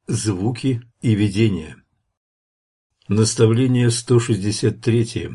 Звуки и видения. Наставление 163.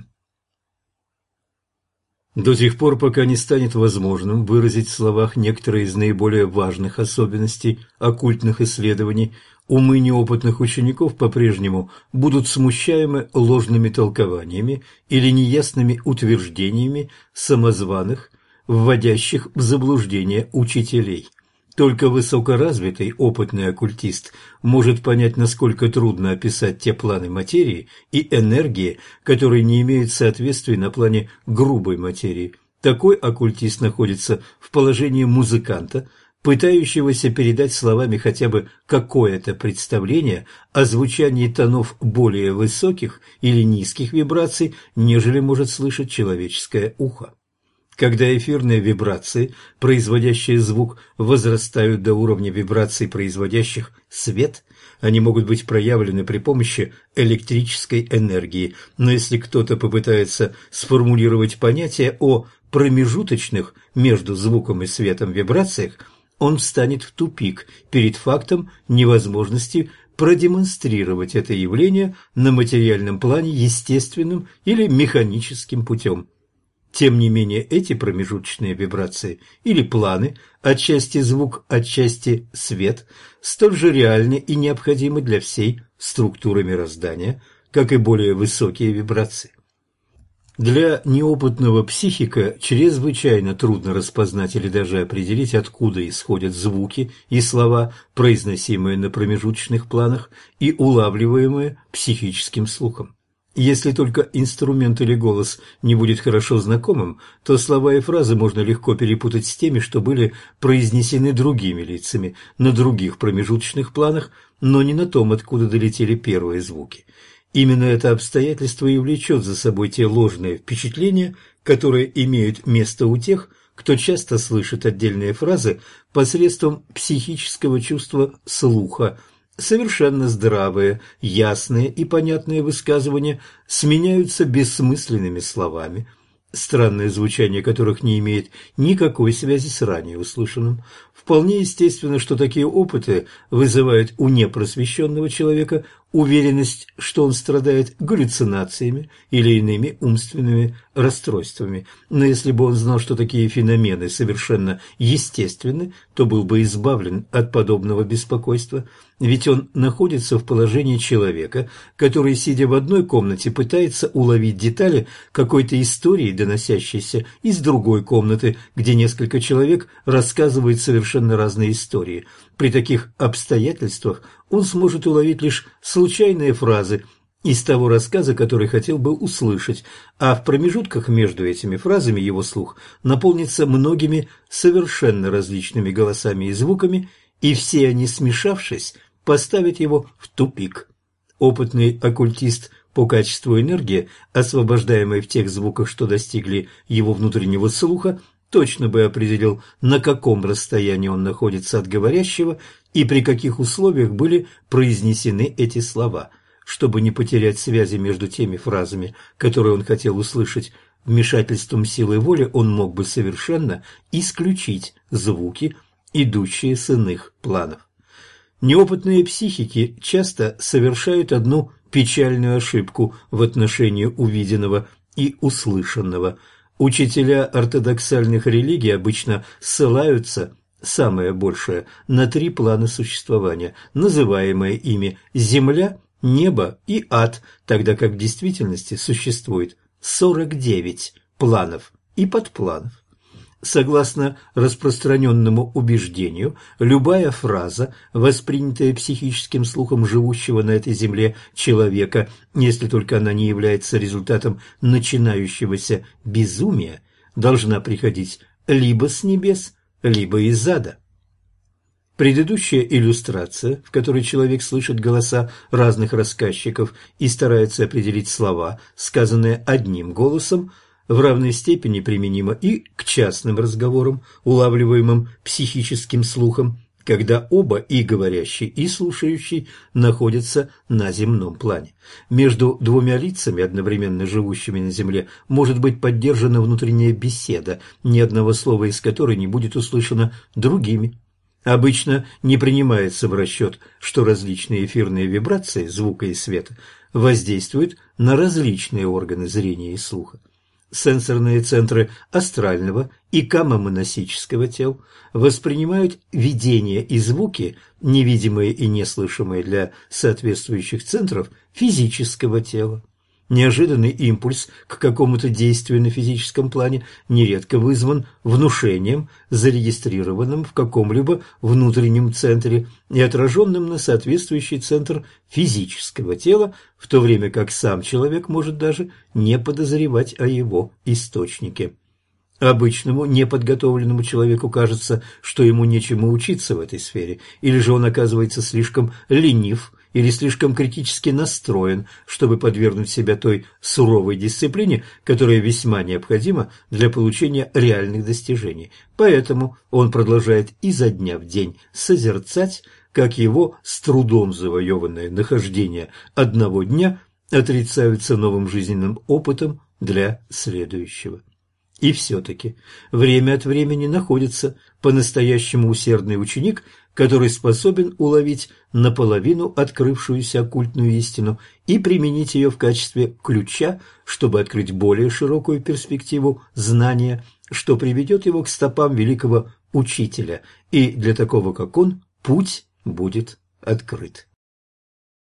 До тех пор, пока не станет возможным выразить в словах некоторые из наиболее важных особенностей оккультных исследований, умы неопытных учеников по-прежнему будут смущаемы ложными толкованиями или неясными утверждениями самозваных, вводящих в заблуждение учителей. Только высокоразвитый опытный оккультист может понять, насколько трудно описать те планы материи и энергии, которые не имеют соответствия на плане грубой материи. Такой оккультист находится в положении музыканта, пытающегося передать словами хотя бы какое-то представление о звучании тонов более высоких или низких вибраций, нежели может слышать человеческое ухо. Когда эфирные вибрации, производящие звук, возрастают до уровня вибраций, производящих свет, они могут быть проявлены при помощи электрической энергии. Но если кто-то попытается сформулировать понятие о промежуточных между звуком и светом вибрациях, он встанет в тупик перед фактом невозможности продемонстрировать это явление на материальном плане естественным или механическим путем. Тем не менее, эти промежуточные вибрации или планы, отчасти звук, отчасти свет, столь же реальны и необходимы для всей структуры мироздания, как и более высокие вибрации. Для неопытного психика чрезвычайно трудно распознать или даже определить, откуда исходят звуки и слова, произносимые на промежуточных планах и улавливаемые психическим слухом. Если только инструмент или голос не будет хорошо знакомым, то слова и фразы можно легко перепутать с теми, что были произнесены другими лицами на других промежуточных планах, но не на том, откуда долетели первые звуки. Именно это обстоятельство и влечет за собой те ложные впечатления, которые имеют место у тех, кто часто слышит отдельные фразы посредством психического чувства слуха. Совершенно здравые, ясные и понятные высказывания сменяются бессмысленными словами, странное звучание которых не имеет никакой связи с ранее услышанным. Вполне естественно, что такие опыты вызывают у непросвещенного человека уверенность, что он страдает галлюцинациями или иными умственными расстройствами. Но если бы он знал, что такие феномены совершенно естественны, то был бы избавлен от подобного беспокойства. Ведь он находится в положении человека, который, сидя в одной комнате, пытается уловить детали какой-то истории, доносящейся из другой комнаты, где несколько человек рассказывают совершенно разные истории. При таких обстоятельствах он сможет уловить лишь случайные фразы из того рассказа, который хотел бы услышать, а в промежутках между этими фразами его слух наполнится многими совершенно различными голосами и звуками, и все они, смешавшись, поставят его в тупик. Опытный оккультист по качеству энергии, освобождаемой в тех звуках, что достигли его внутреннего слуха, точно бы определил, на каком расстоянии он находится от говорящего и при каких условиях были произнесены эти слова. Чтобы не потерять связи между теми фразами, которые он хотел услышать, вмешательством силы воли он мог бы совершенно исключить звуки, идущие с иных планов. Неопытные психики часто совершают одну печальную ошибку в отношении увиденного и услышанного. Учителя ортодоксальных религий обычно ссылаются, самое большее, на 3 плана существования, называемые ими «земля», «небо» и «ад», тогда как в действительности существует 49 планов и подпланов. Согласно распространенному убеждению, любая фраза, воспринятая психическим слухом живущего на этой земле человека, если только она не является результатом начинающегося безумия, должна приходить либо с небес, либо из ада. Предыдущая иллюстрация, в которой человек слышит голоса разных рассказчиков и старается определить слова, сказанные одним голосом, в равной степени применима и к частным разговорам, улавливаемым психическим слухом, когда оба, и говорящий, и слушающий, находятся на земном плане. Между двумя лицами, одновременно живущими на земле, может быть поддержана внутренняя беседа, ни одного слова из которой не будет услышано другими. Обычно не принимается в расчет, что различные эфирные вибрации звука и света воздействуют на различные органы зрения и слуха. Сенсорные центры астрального и камомонасического тел воспринимают видения и звуки, невидимые и неслышимые для соответствующих центров физического тела. Неожиданный импульс к какому-то действию на физическом плане нередко вызван внушением, зарегистрированным в каком-либо внутреннем центре и отраженным на соответствующий центр физического тела, в то время как сам человек может даже не подозревать о его источнике. Обычному неподготовленному человеку кажется, что ему нечему учиться в этой сфере, или же он оказывается слишком ленив или слишком критически настроен, чтобы подвергнуть себя той суровой дисциплине, которая весьма необходима для получения реальных достижений. Поэтому он продолжает изо дня в день созерцать, как его с трудом завоеванное нахождение одного дня отрицаются новым жизненным опытом для следующего. И все-таки время от времени находится по-настоящему усердный ученик, который способен уловить наполовину открывшуюся оккультную истину и применить ее в качестве ключа, чтобы открыть более широкую перспективу знания, что приведет его к стопам великого учителя, и для такого, как он, путь будет открыт.